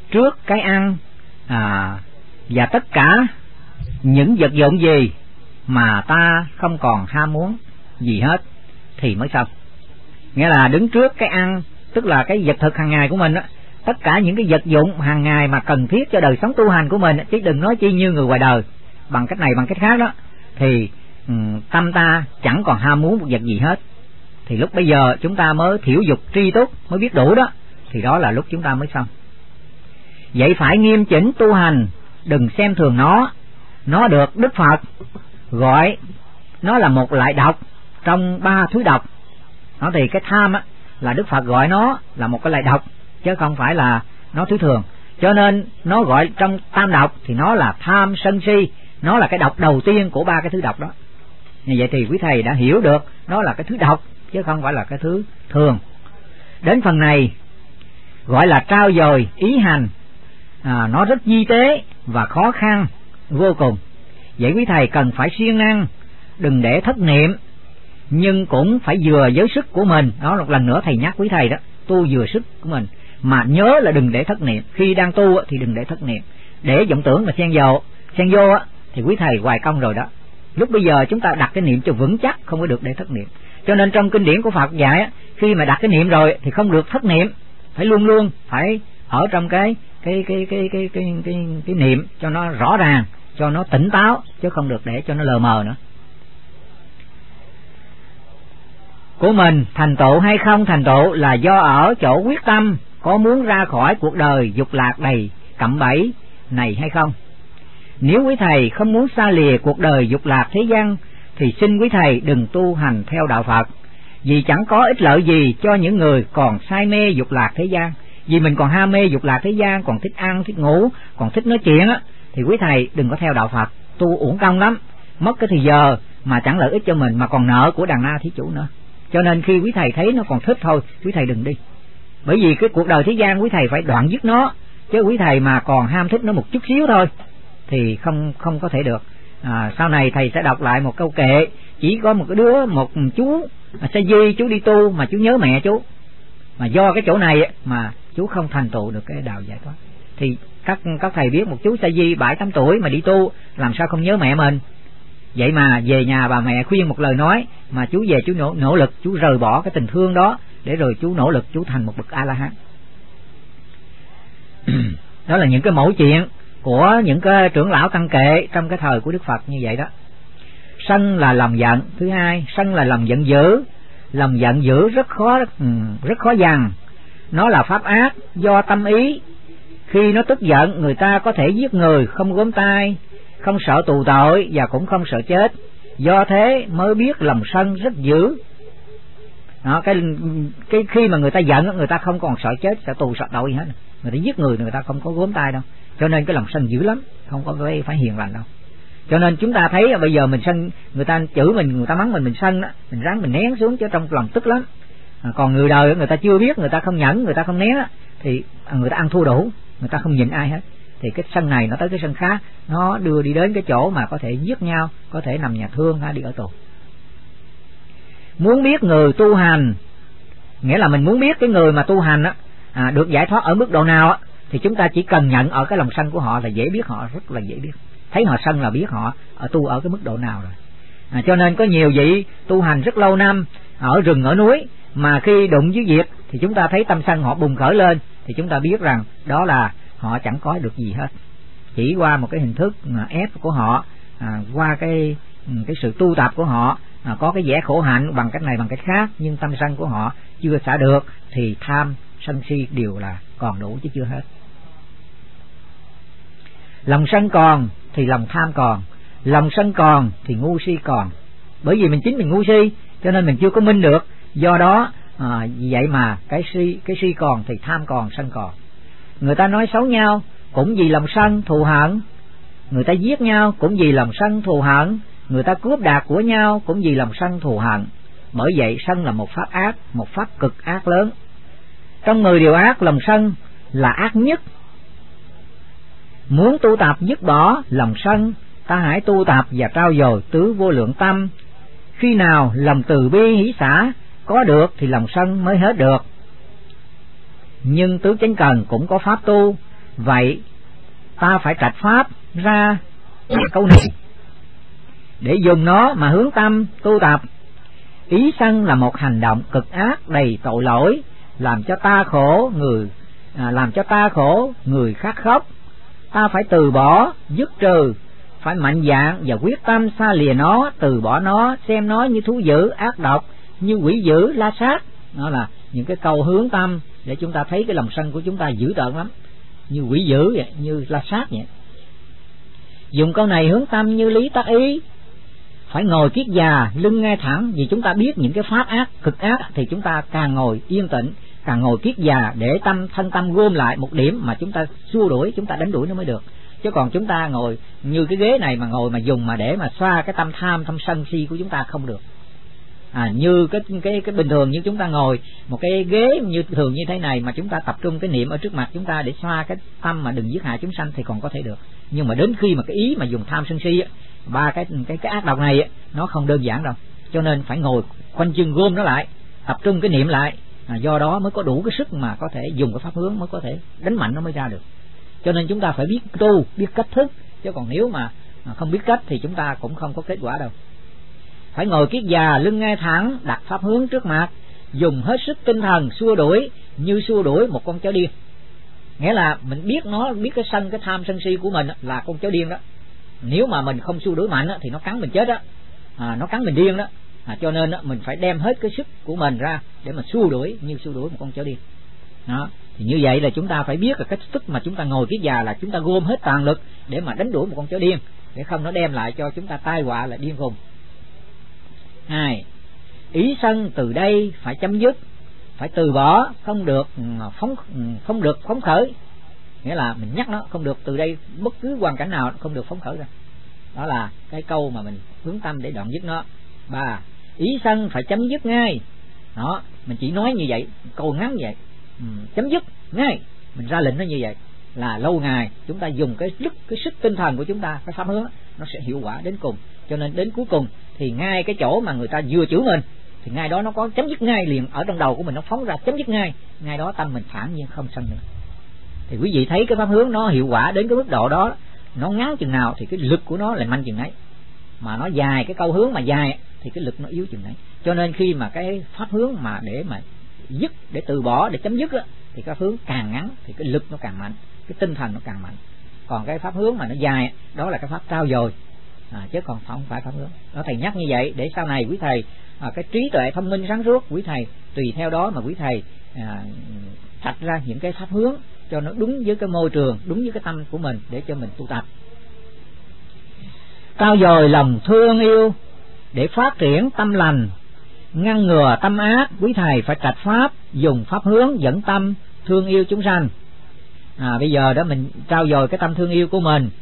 trước cái ăn và tất cả những vật dụng gì mà ta không còn ham muốn gì hết thì mới xong. Nghĩa là đứng trước cái ăn, tức là cái vật thực hàng ngày của mình á, tất cả những cái vật dụng hàng ngày mà cần thiết cho đời sống tu hành của mình, chứ đừng nói chi như người ngoài đời bằng cách này bằng cách khác đó, thì tâm ta chẳng còn ham muốn một vật gì hết. Thì lúc bây giờ chúng ta mới thiểu dục tri túc, mới biết đủ đó, thì đó là lúc chúng ta mới xong. Vậy phải nghiêm chỉnh tu hành, đừng xem thường nó. Nó được Đức Phật gọi nó là một loại độc trong 3 thứ độc. Nó thì cái tham á, là Đức Phật gọi nó là một cái loại độc, chứ không phải là nó thứ thường. Cho nên nó gọi trong tam độc thì nó là tham sân si, nó là cái độc đầu tiên của 3 cái thứ độc đó. Như vậy thì quý thầy đã hiểu được nó là cái thứ độc chứ không phải là cái thứ thường. Đến phần này gọi là trao dồi ý hành, nó rất di tế và khó khăn vô cùng. Vậy quý thầy cần phải siêng năng, đừng để thất niệm, nhưng cũng phải vừa với sức của mình. Đó, một lần nữa thầy nhắc quý thầy đó, tu vừa sức của mình, mà nhớ là đừng để thất niệm. Khi đang tu thì đừng để thất niệm, để vọng tưởng mà xen vô thì quý thầy hoài công rồi đó. Lúc bây giờ chúng ta đặt cái niệm cho vững chắc, không có được để thất niệm. Cho nên trong kinh điển của Phật dạy, khi mà đặt cái niệm rồi thì không được thất niệm, phải luôn luôn phải ở trong cái niệm cho nó rõ ràng, cho nó tỉnh táo, chứ không được để cho nó lờ mờ nữa. Của mình thành tựu hay không thành tựu là do ở chỗ quyết tâm có muốn ra khỏi cuộc đời dục lạc đầy cạm bẫy này hay không. Nếu quý thầy không muốn xa lìa cuộc đời dục lạc thế gian thì xin quý thầy đừng tu hành theo đạo Phật, vì chẳng có ích lợi gì cho những người còn say mê dục lạc thế gian. Vì mình còn ham mê dục lạc thế gian, còn thích ăn, thích ngủ, còn thích nói chuyện á, thì quý thầy đừng có theo đạo Phật, tu uổng công lắm, mất cái thời giờ mà chẳng lợi ích cho mình, mà còn nợ của đàn na thí chủ nữa. Cho nên khi quý thầy thấy nó còn thích thôi, quý thầy đừng đi. Bởi vì cái cuộc đời thế gian quý thầy phải đoạn dứt nó, chứ quý thầy mà còn ham thích nó một chút xíu thôi thì không có thể được. Sau này thầy sẽ đọc lại một câu kệ, chỉ có một cái đứa, một chú sa di, chú đi tu mà chú nhớ mẹ chú, mà do cái chỗ này mà chú không thành tựu được cái đạo giải thoát. Thì các thầy biết một chú sa di 7-8 tuổi mà đi tu, làm sao không nhớ mẹ mình. Vậy mà về nhà bà mẹ khuyên một lời nói mà chú về chú nỗ lực, chú rời bỏ cái tình thương đó, để rồi chú nỗ lực chú thành một bậc A-la-hán. Đó là những cái mẫu chuyện của những cái trưởng lão tăng kệ trong cái thời của Đức Phật như vậy đó. Sân là lòng giận. Thứ hai, sân là lòng giận dữ. Lòng giận dữ rất khó dằn. Nó là pháp ác do tâm ý. Khi nó tức giận, người ta có thể giết người không gớm tay, không sợ tù tội và cũng không sợ chết. Do thế mới biết lòng sân rất dữ. Đó, cái khi mà người ta giận, người ta không còn sợ chết, sợ tù, sợ tội gì hết. Người ta giết người ta không có gớm tay đâu. Cho nên cái lòng sân dữ lắm, không có phải hiền lành đâu. Cho nên chúng ta thấy bây giờ mình sân, người ta chửi mình, người ta mắng mình sân đó, mình ráng mình nén xuống, chứ trong lòng tức lắm. Còn người đời người ta chưa biết, người ta không nhẫn, người ta không nén thì người ta ăn thua đủ, người ta không nhịn ai hết. Thì cái sân này nó tới cái sân khác, nó đưa đi đến cái chỗ mà có thể giết nhau, có thể nằm nhà thương hay đi ở tù. Muốn biết người tu hành, nghĩa là mình muốn biết cái người mà tu hành được giải thoát ở mức độ nào thì chúng ta chỉ cần nhận ở cái lòng sân của họ là dễ biết, họ rất là dễ biết. Thấy họ sân là biết họ tu ở cái mức độ nào rồi. Cho nên có nhiều vị tu hành rất lâu năm ở rừng ở núi, mà khi đụng với việc thì chúng ta thấy tâm sân họ bùng khởi lên, thì chúng ta biết rằng đó là họ chẳng có được gì hết. Chỉ qua một cái hình thức ép của họ, qua cái sự tu tập của họ, có cái vẻ khổ hạnh bằng cách này bằng cách khác, nhưng tâm sân của họ chưa xả được thì tham sân si đều là còn đủ chứ chưa hết. Lòng sân còn thì lòng tham còn, lòng sân còn thì ngu si còn. Bởi vì mình chính mình ngu si cho nên mình chưa có minh được. Do đó vậy mà cái si còn thì tham còn, sân còn. Người ta nói xấu nhau cũng vì lòng sân thù hận, người ta giết nhau cũng vì lòng sân thù hận, người ta cướp đoạt của nhau cũng vì lòng sân thù hận. Bởi vậy sân là một pháp ác, một pháp cực ác lớn. Trong 10 điều ác, lòng sân là ác nhất. Muốn tu tập dứt bỏ lòng sân, ta hãy tu tập và trau dồi tứ vô lượng tâm. Khi nào lòng từ bi hỷ xả có được thì lòng sân mới hết được. Nhưng tứ chánh cần cũng có pháp tu Vậy ta phải trạch pháp ra câu này để dùng nó mà hướng tâm tu tập. Ý sân là một hành động cực ác đầy tội lỗi, làm cho ta khổ người khác khóc. Ta phải từ bỏ, dứt trừ, phải mạnh dạn và quyết tâm xa lìa nó, từ bỏ nó, xem nó như thú dữ ác độc, như quỷ dữ la sát. Đó là những cái câu hướng tâm để chúng ta thấy cái lòng sân của chúng ta dữ tợn lắm, như quỷ dữ vậy, như la sát vậy. Dùng câu này hướng tâm như lý tác ý. Phải ngồi kiết già, lưng ngay thẳng, vì chúng ta biết những cái pháp ác, cực ác thì chúng ta càng ngồi yên tĩnh, càng ngồi kiết già để thân tâm gom lại một điểm mà chúng ta xua đuổi, chúng ta đánh đuổi nó mới được. Chứ còn chúng ta ngồi như cái ghế này mà ngồi mà dùng mà để mà xoa cái tâm tham, tâm sân si của chúng ta không được. Như cái bình thường như chúng ta ngồi một cái ghế như thường như thế này mà chúng ta tập trung cái niệm ở trước mặt chúng ta để xoa cái tâm mà đừng giết hại chúng sanh thì còn có thể được. Nhưng mà đến khi mà cái ý mà dùng tham sân si ba cái ác độc này nó không đơn giản đâu. Cho nên phải ngồi khoanh chân gom nó lại, tập trung cái niệm lại, do đó mới có đủ cái sức mà có thể dùng cái pháp hướng, mới có thể đánh mạnh nó mới ra được. Cho nên chúng ta phải biết tu, biết cách thức, chứ còn nếu mà không biết cách thì chúng ta cũng không có kết quả đâu. Phải ngồi kiết già, lưng ngay thẳng, đặt pháp hướng trước mặt, dùng hết sức tinh thần xua đuổi như xua đuổi một con chó điên. Nghĩa là mình biết nó, biết cái sân, cái tham sân si của mình là con chó điên đó. Nếu mà mình không xua đuổi mạnh thì nó cắn mình chết đó, nó cắn mình điên đó. Cho nên mình phải đem hết cái sức của mình ra để mà xua đuổi như xua đuổi một con chó điên. Đó. Thì như vậy là chúng ta phải biết là cái tức mà chúng ta ngồi kiết già là chúng ta gom hết toàn lực để mà đánh đuổi một con chó điên, để không nó đem lại cho chúng ta tai họa là điên khùng. 2. Ý sân từ đây phải chấm dứt, phải từ bỏ, không được phóng khởi. Nghĩa là mình nhắc nó không được, từ đây bất cứ hoàn cảnh nào không được phóng khởi ra. Đó là cái câu mà mình hướng tâm để đoạn dứt nó. 3. Ý sân phải chấm dứt ngay. Đó, mình chỉ nói như vậy, câu ngắn như vậy, chấm dứt ngay, mình ra lệnh nó như vậy là lâu ngày chúng ta dùng cái sức tinh thần của chúng ta, cái pháp hướng nó sẽ hiệu quả đến cùng. Cho nên đến cuối cùng thì ngay cái chỗ mà người ta vừa chửi mình thì ngay đó nó có chấm dứt ngay liền, ở trong đầu của mình nó phóng ra chấm dứt ngay đó tâm mình thản nhiên không sân nữa. Thì quý vị thấy cái pháp hướng nó hiệu quả đến cái mức độ đó, nó ngắn chừng nào thì cái lực của nó lại mạnh chừng ấy, mà nó dài, cái câu hướng mà dài thì cái lực nó yếu chừng ấy. Cho nên khi mà cái pháp hướng mà để mà dứt, để từ bỏ, để chấm dứt thì cái hướng càng ngắn thì cái lực nó càng mạnh, cái tinh thần nó càng mạnh. Còn cái pháp hướng mà nó dài đó là cái pháp trao dồi, chứ còn không phải pháp hướng. Đó, thầy nhắc như vậy để sau này quý thầy cái trí tuệ thông minh sáng suốt, quý thầy tùy theo đó mà quý thầy trạch ra những cái pháp hướng cho nó đúng với cái môi trường, đúng với cái tâm của mình để cho mình tu tập. Trao dồi lòng thương yêu để phát triển tâm lành, ngăn ngừa tâm ác, quý thầy phải trạch pháp, dùng pháp hướng dẫn tâm thương yêu chúng sanh. Bây giờ đó mình trao dồi cái tâm thương yêu của mình.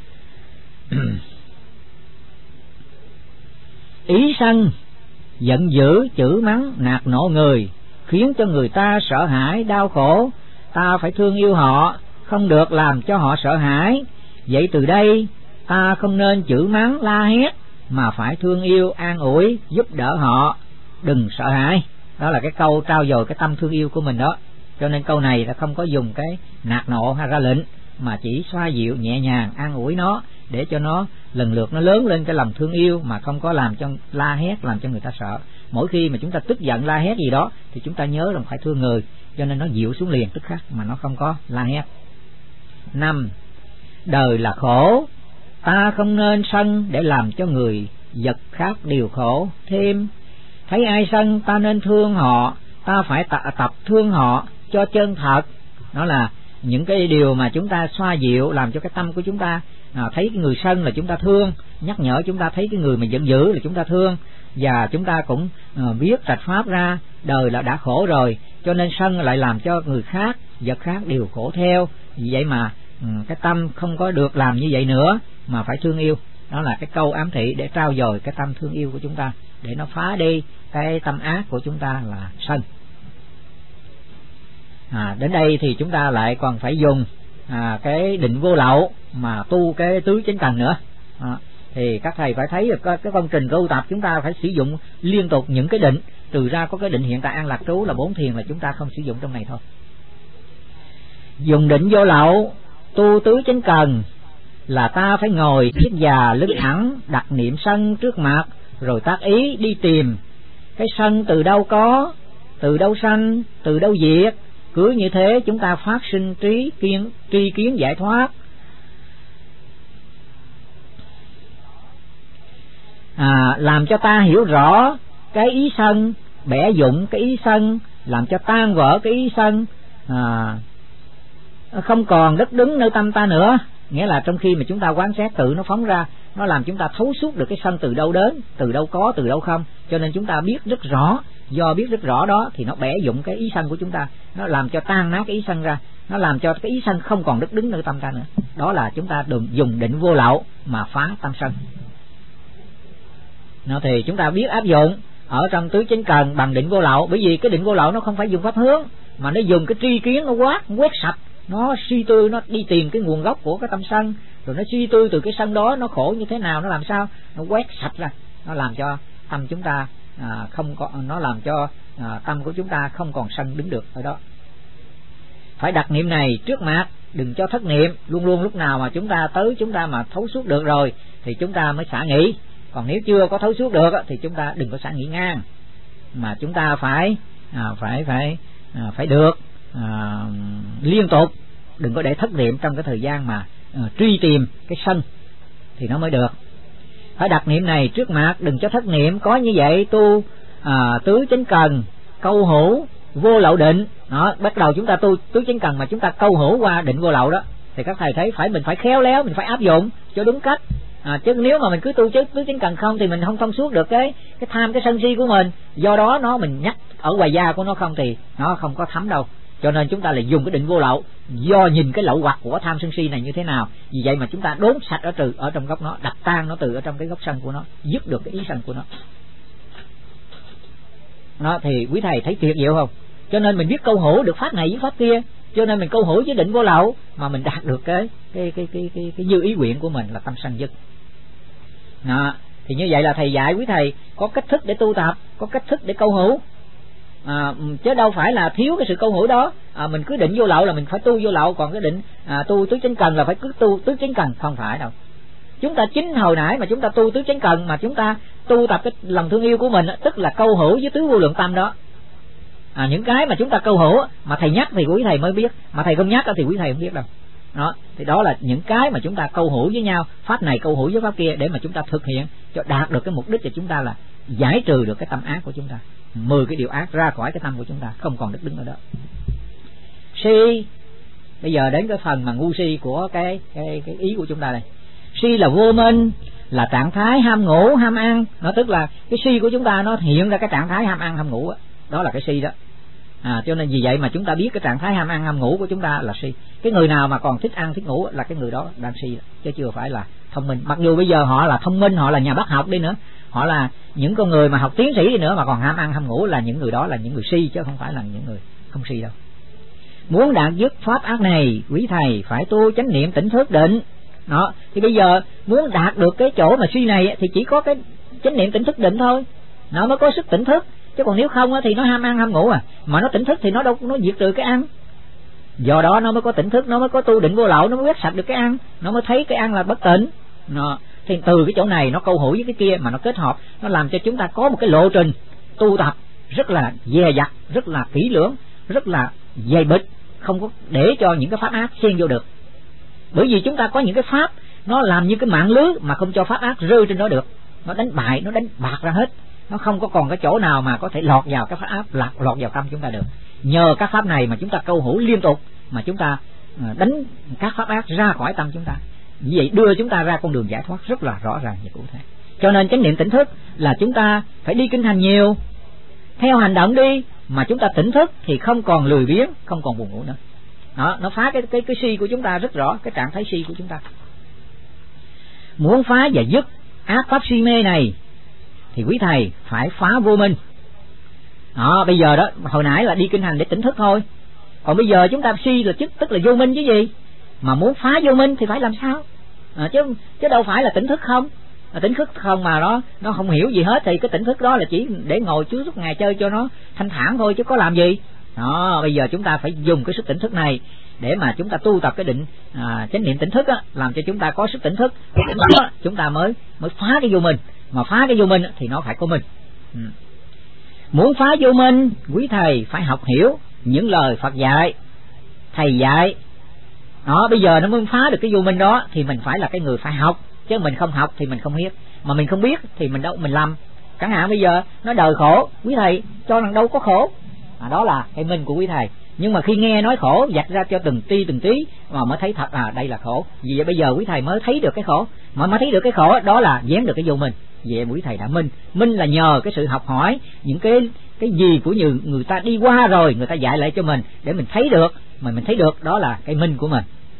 Ý sân giận dữ, chửi mắng, nạt nộ người, khiến cho người ta sợ hãi, đau khổ. Ta phải thương yêu họ, không được làm cho họ sợ hãi. Vậy từ đây ta không nên chửi mắng, la hét, mà phải thương yêu, an ủi, giúp đỡ họ, đừng sợ hãi. Đó là cái câu trao dồi cái tâm thương yêu của mình đó. Cho nên câu này là không có dùng cái nạt nộ hay ra lệnh, mà chỉ xoa dịu nhẹ nhàng, an ủi nó để cho nó lần lượt nó lớn lên cái lòng thương yêu, mà không có làm cho la hét, làm cho người ta sợ. Mỗi khi mà chúng ta tức giận la hét gì đó thì chúng ta nhớ là phải thương người, cho nên nó dịu xuống liền tức khắc mà nó không có la hét. 5. Đời là khổ, ta không nên sân để làm cho người vật khác đều khổ thêm. Thấy ai sân ta nên thương họ, ta phải tập thương họ cho chân thật. Đó là những cái điều mà chúng ta xoa dịu làm cho cái tâm của chúng ta thấy cái người sân là chúng ta thương, nhắc nhở chúng ta thấy cái người mà giận dữ là chúng ta thương. Và chúng ta cũng biết trạch pháp ra đời là đã khổ rồi, cho nên sân lại làm cho người khác, vật khác đều khổ theo. Vì vậy mà cái tâm không có được làm như vậy nữa, mà phải thương yêu. Đó là cái câu ám thị để trao dồi cái tâm thương yêu của chúng ta, để nó phá đi cái tâm ác của chúng ta là sân. Đến đây thì chúng ta lại còn phải dùng cái định vô lậu mà tu cái tứ chánh cần nữa. Thì các thầy phải thấy được cái công trình tu tập chúng ta phải sử dụng liên tục những cái định, trừ ra có cái định hiện tại an lạc trú là 4 thiền là chúng ta không sử dụng trong này thôi. Dùng định vô lậu Tu tứ chánh cần là ta phải ngồi kiết già lưng thẳng, đặt niệm sân trước mặt, rồi tác ý đi tìm cái sân từ đâu có, từ đâu sanh, từ đâu diệt. Cứ như thế chúng ta phát sinh tri kiến giải thoát. Làm cho ta hiểu rõ cái ý sân, bẻ dụng cái ý sân, làm cho tan vỡ cái ý sân, không còn đất đứng nơi tâm ta nữa. Nghĩa là trong khi mà chúng ta quán xét tự nó phóng ra, nó làm chúng ta thấu suốt được cái sân từ đâu đến, từ đâu có, từ đâu không. Cho nên chúng ta biết rất rõ, do biết rất rõ đó thì nó bẻ dụng cái ý sân của chúng ta, nó làm cho tan nát cái ý sân ra, nó làm cho cái ý sân không còn đất đứng nơi tâm ta nữa. Đó là chúng ta đừng dùng định vô lậu mà phá tâm sân. Nó thì chúng ta biết áp dụng ở trong tứ chánh cần bằng định vô lậu, bởi vì cái định vô lậu nó không phải dùng pháp hướng, mà nó dùng cái tri kiến, nó quét sạch, nó suy tư, nó đi tìm cái nguồn gốc của cái tâm sân, rồi nó suy tư từ cái sân đó nó khổ như thế nào, nó làm sao nó quét sạch ra, nó làm cho tâm chúng ta không có, nó làm cho tâm của chúng ta không còn sân đứng được ở đó. Phải đặt niệm này trước mặt, đừng cho thất niệm. Luôn luôn lúc nào mà chúng ta tới, chúng ta mà thấu suốt được rồi thì chúng ta mới xả nghỉ. Còn nếu chưa có thấu suốt được thì chúng ta đừng có xả nghỉ ngang, mà chúng ta phải được liên tục, đừng có để thất niệm trong cái thời gian mà truy tìm cái sân thì nó mới được. Phải đặt niệm này trước mặt, đừng cho thất niệm. Có như vậy tu tứ chánh cần câu hữu vô lậu định đó. Bắt đầu chúng ta tu tứ chánh cần mà chúng ta câu hữu qua định vô lậu đó, thì các thầy thấy mình phải khéo léo, mình phải áp dụng cho đúng cách. Chứ nếu mà mình cứ tu tứ chánh cần không thì mình không thông suốt được cái tham, cái sân si của mình. Do đó mình nhắc ở ngoài da của nó không thì nó không có thấm đâu. Cho nên chúng ta lại dùng cái định vô lậu, do nhìn cái lậu hoặc của tham sân si này như thế nào, vì vậy mà chúng ta đốn sạch ở trong gốc nó, đập tan nó từ ở trong cái gốc sân của nó, dứt được cái ý sân của nó thì quý thầy thấy tuyệt diệu không? Cho nên mình biết câu hữu được pháp này với pháp kia, cho nên mình câu hữu với định vô lậu mà mình đạt được cái dư ý nguyện của mình là tâm sân dứt. Thì như vậy là thầy dạy quý thầy có cách thức để tu tập, có cách thức để câu hữu, chứ đâu phải là thiếu cái sự câu hữu đó. Mình cứ định vô lậu là mình phải tu vô lậu, còn cái định tu tứ chánh cần là phải cứ tu tứ chánh cần, không phải đâu. Chúng ta chính hồi nãy mà chúng ta tu tứ chánh cần mà chúng ta tu tập cái lòng thương yêu của mình, tức là câu hữu với tứ vô lượng tâm đó. Những cái mà chúng ta câu hữu mà thầy nhắc thì quý thầy mới biết, mà thầy không nhắc thì quý thầy không biết đâu. Đó, thì đó là những cái mà chúng ta câu hữu với nhau, pháp này câu hữu với pháp kia để mà chúng ta thực hiện cho đạt được cái mục đích của chúng ta là giải trừ được cái tâm ác của chúng ta, 10 cái điều ác ra khỏi cái tâm của chúng ta, không còn đất đứng ở đó. Si, bây giờ đến cái phần mà ngu si của cái ý của chúng ta đây. Si là vô minh, là trạng thái ham ngủ, ham ăn. Nó tức là cái si của chúng ta nó hiện ra cái trạng thái ham ăn, ham ngủ đó là cái si đó. Cho nên vì vậy mà chúng ta biết cái trạng thái ham ăn, ham ngủ của chúng ta là si. Cái người nào mà còn thích ăn, thích ngủ là cái người đó đang si, chứ chưa phải là thông minh. Mặc dù bây giờ họ là thông minh, họ là nhà bác học đi nữa, họ là những con người mà học tiến sĩ đi nữa mà còn ham ăn, ham ngủ là những người đó là những người si, chứ không phải là những người không si đâu. Muốn đạt dứt pháp ác này, quý thầy phải tu chánh niệm tỉnh thức định. Đó, thì bây giờ muốn đạt được cái chỗ mà si này thì chỉ có cái chánh niệm tỉnh thức định thôi, nó mới có sức tỉnh thức. Chứ còn nếu không thì nó ham ăn, ham ngủ mà nó tỉnh thức thì nó đâu, nó diệt trừ cái ăn. Do đó nó mới có tỉnh thức, nó mới có tu định vô lậu, nó mới quét sạch được cái ăn, nó mới thấy cái ăn là bất tịnh. Thì từ cái chỗ này nó câu hữu với cái kia mà nó kết hợp, nó làm cho chúng ta có một cái lộ trình tu tập rất là dè dặt, rất là kỹ lưỡng, rất là dày bịch, không có để cho những cái pháp ác xen vô được. Bởi vì chúng ta có những cái pháp nó làm như cái mạng lưới mà không cho pháp ác rơi trên đó được, nó đánh bại, nó đánh bạc ra hết, nó không có còn cái chỗ nào mà có thể lọt vào cái pháp ác, lọt vào tâm chúng ta được. Nhờ các pháp này mà chúng ta câu hữu liên tục mà chúng ta đánh các pháp ác ra khỏi tâm chúng ta, vì vậy đưa chúng ta ra con đường giải thoát rất là rõ ràng và cụ thể. Cho nên chánh niệm tỉnh thức là chúng ta phải đi kinh hành nhiều, theo hành động đi mà chúng ta tỉnh thức thì không còn lười biếng, không còn buồn ngủ nữa. Đó, nó phá cái si của chúng ta rất rõ, cái trạng thái si của chúng ta. Muốn phá và dứt ác pháp si mê này thì quý thầy phải phá vô minh. Đó, bây giờ đó, hồi nãy là đi kinh hành để tỉnh thức thôi, còn bây giờ chúng ta si là tức là vô minh chứ gì. Mà muốn phá vô minh thì phải làm sao? Chứ đâu phải là tỉnh thức không. Tỉnh thức không mà nó không hiểu gì hết thì cái tỉnh thức đó là chỉ để ngồi trước suốt ngày chơi cho nó thanh thản thôi, chứ có làm gì. Đó, bây giờ chúng ta phải dùng cái sức tỉnh thức này để mà chúng ta tu tập cái định chánh niệm tỉnh thức á, làm cho chúng ta có sức tỉnh thức, đó chúng ta mới phá cái vô minh. Mà phá cái vô minh thì nó phải có minh. Muốn phá vô minh, quý thầy phải học hiểu những lời Phật dạy, thầy dạy. Đó, bây giờ nó mới phá được cái vô minh đó thì mình phải là cái người phải học, chứ mình không học thì mình không biết, mà mình không biết thì mình làm. Chẳng hạn bây giờ nó đời khổ, quý thầy cho rằng đâu có khổ, đó là cái minh của quý thầy. Nhưng mà khi nghe nói khổ, vạch ra cho từng tí mà mới thấy thật đây là khổ. Vì vậy bây giờ quý thầy mới thấy được cái khổ, mà mới thấy được cái khổ đó là dán được cái vô minh. Vậy quý thầy đã minh là nhờ cái sự học hỏi những cái gì của người ta đi qua rồi, người ta dạy lại cho mình để mình thấy được, mà mình thấy được đó là cái minh của mình.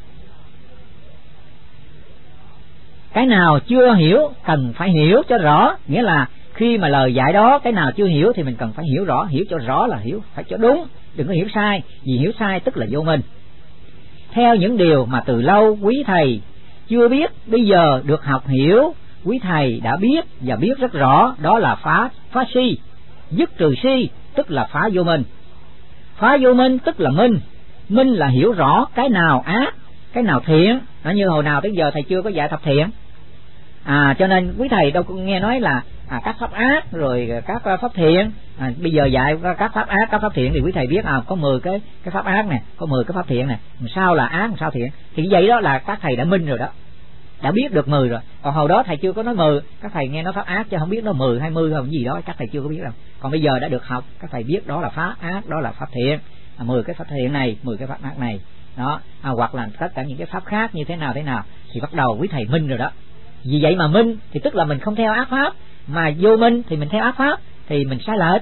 Cái nào chưa hiểu cần phải hiểu cho rõ, nghĩa là khi mà lời dạy đó cái nào chưa hiểu thì mình cần phải hiểu rõ, hiểu cho rõ là hiểu phải cho đúng, đừng có hiểu sai, vì hiểu sai tức là vô minh. Theo những điều mà từ lâu quý thầy chưa biết, bây giờ được học hiểu, quý thầy đã biết và biết rất rõ, đó là phá si, dứt trừ si tức là phá vô minh. Phá vô minh tức là minh là hiểu rõ cái nào ác, cái nào thiện. Nó như hồi nào tới giờ thầy chưa có dạy thập thiện, cho nên quý thầy đâu có nghe nói là các pháp ác rồi các pháp thiện. Bây giờ dạy các pháp ác, các pháp thiện thì quý thầy biết có 10 cái pháp ác này, có 10 cái pháp thiện này, sao là ác, sao thiện. Thì vậy đó là các thầy đã minh rồi đó, đã biết được 10 rồi. Còn hồi đó thầy chưa có nói 10, các thầy nghe nói pháp ác chứ không biết nó 10, 20 hay gì đó, các thầy chưa có biết đâu. Còn bây giờ đã được học, các thầy biết đó là pháp ác, đó là pháp thiện, 10 cái pháp thiện này, 10 cái pháp ác này đó, hoặc là tất cả những cái pháp khác như thế nào thì bắt đầu quý thầy minh rồi đó. Vì vậy mà minh thì tức là mình không theo ác pháp, mà vô minh thì mình theo ác pháp thì mình sai lệch.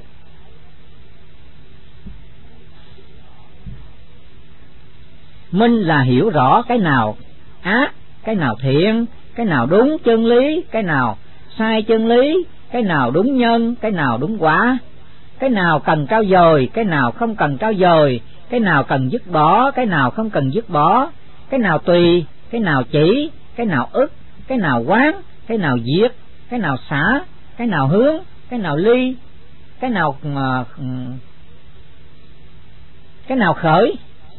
Minh là hiểu rõ cái nào ác, cái nào thiện, cái nào đúng chân lý, cái nào sai chân lý, cái nào đúng nhân, cái nào đúng quả, cái nào cần trao dồi, cái nào không cần trao dồi, cái nào cần dứt bỏ, cái nào không cần dứt bỏ, cái nào tùy, cái nào chỉ, cái nào ức, cái nào quán, cái nào diệt, cái nào xả, cái nào hướng, cái nào ly, cái nào khởi,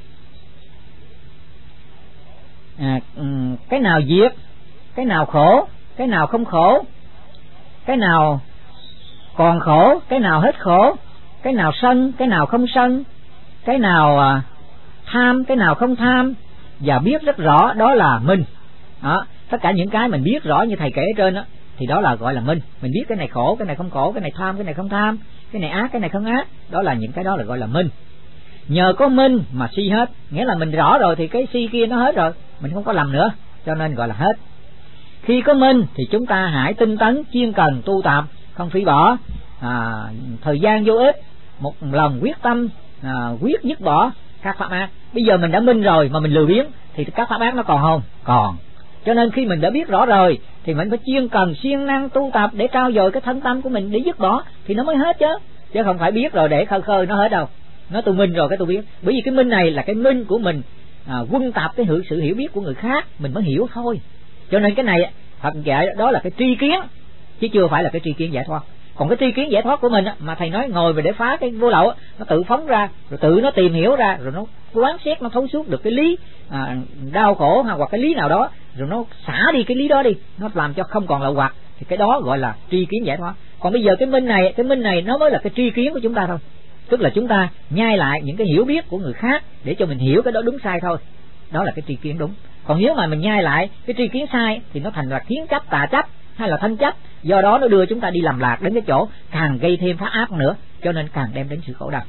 cái nào diệt, cái nào khổ, cái nào không khổ, cái nào còn khổ, cái nào hết khổ, cái nào sân, cái nào không sân, cái nào tham, cái nào không tham, và biết rất rõ đó là minh. Đó, tất cả những cái mình biết rõ như thầy kể ở trên đó thì đó là gọi là minh. Mình biết cái này khổ, cái này không khổ, cái này tham, cái này không tham, cái này ác, cái này không ác, đó là những cái đó là gọi là minh. Nhờ có minh mà si hết, nghĩa là mình rõ rồi thì cái si kia nó hết rồi, mình không có lầm nữa, cho nên gọi là hết. Khi có minh thì chúng ta hãy tinh tấn chuyên cần tu tập, không phí bỏ thời gian vô ích, một lòng quyết tâm quyết dứt bỏ các pháp ác. Bây giờ mình đã minh rồi mà mình lười biếng thì các pháp ác nó còn không? Còn. Cho nên khi mình đã biết rõ rồi thì mình phải chuyên cần siêng năng tu tập để trau dồi cái thân tâm của mình để dứt bỏ thì nó mới hết chứ không phải biết rồi để khơi khơi nó hết đâu. Nó tôi minh rồi cái tôi biết, bởi vì cái minh này là cái minh của mình quân tập cái sự hiểu biết của người khác mình mới hiểu thôi. Cho nên cái này Phật dạy đó là cái tri kiến chứ chưa phải là cái tri kiến giải thoát. Còn cái tri kiến giải thoát của mình mà thầy nói ngồi về để phá cái vô lậu, nó tự phóng ra rồi tự nó tìm hiểu ra rồi nó quán xét, nó thấu suốt được cái lý đau khổ hoặc cái lý nào đó rồi nó xả đi cái lý đó đi, nó làm cho không còn lậu hoặc, thì cái đó gọi là tri kiến giải thoát. Còn bây giờ cái minh này nó mới là cái tri kiến của chúng ta thôi, tức là chúng ta nhai lại những cái hiểu biết của người khác để cho mình hiểu cái đó đúng sai thôi, đó là cái tri kiến đúng. Còn nếu mà mình nhai lại cái tri kiến sai thì nó thành là kiến chấp, tà chấp hay là thanh chấp, do đó nó đưa chúng ta đi làm lạc đến cái chỗ càng gây thêm pháp ác nữa, cho nên càng đem đến sự khổ đau.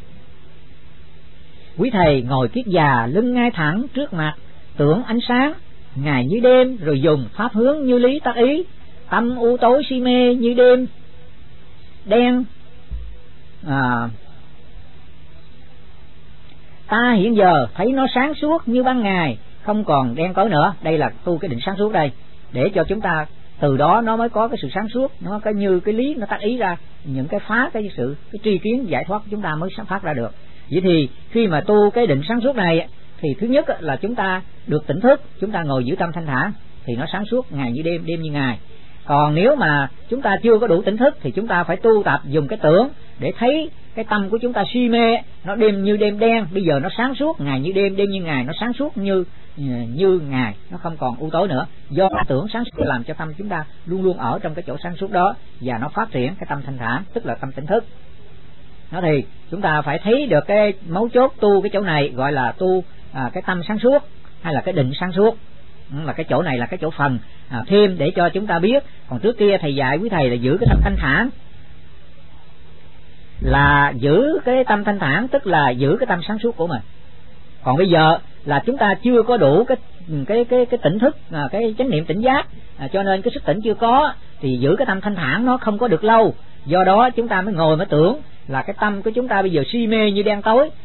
Quý thầy ngồi kiết già lưng ngay thẳng trước mặt, tưởng ánh sáng ngày như đêm, rồi dùng pháp hướng như lý tác ý, tâm u tối si mê như đêm đen. Ta hiện giờ thấy nó sáng suốt như ban ngày, không còn đen tối nữa. Đây là tu cái định sáng suốt đây, để cho chúng ta từ đó nó mới có cái sự sáng suốt, nó có như cái lý nó tác ý ra những cái phá cái tri kiến giải thoát của chúng ta mới phát ra được. Vậy thì khi mà tu cái định sáng suốt này thì thứ nhất là chúng ta được tỉnh thức, chúng ta ngồi giữ tâm thanh thản thì nó sáng suốt, ngày như đêm, đêm như ngày. Còn nếu mà chúng ta chưa có đủ tỉnh thức thì chúng ta phải tu tập dùng cái tưởng để thấy cái tâm của chúng ta si mê, nó đêm như đêm đen, bây giờ nó sáng suốt, ngày như đêm, đêm như ngày, nó sáng suốt như ngày, nó không còn u tối nữa. Do tưởng sáng suốt làm cho tâm chúng ta luôn luôn ở trong cái chỗ sáng suốt đó, và nó phát triển cái tâm thanh thản, tức là tâm tỉnh thức. Nó thì chúng ta phải thấy được cái mấu chốt tu cái chỗ này, gọi là tu cái tâm sáng suốt hay là cái định sáng suốt. Là cái chỗ này là cái chỗ phần thêm để cho chúng ta biết. Còn trước kia thầy dạy quý thầy là giữ cái tâm thanh thản, là giữ cái tâm thanh thản, tức là giữ cái tâm sáng suốt của mình. Còn bây giờ là chúng ta chưa có đủ cái tỉnh thức, cái chánh niệm tỉnh giác, cho nên cái sức tỉnh chưa có, thì giữ cái tâm thanh thản nó không có được lâu. Do đó chúng ta mới ngồi mới tưởng là cái tâm của chúng ta bây giờ si mê như đen tối,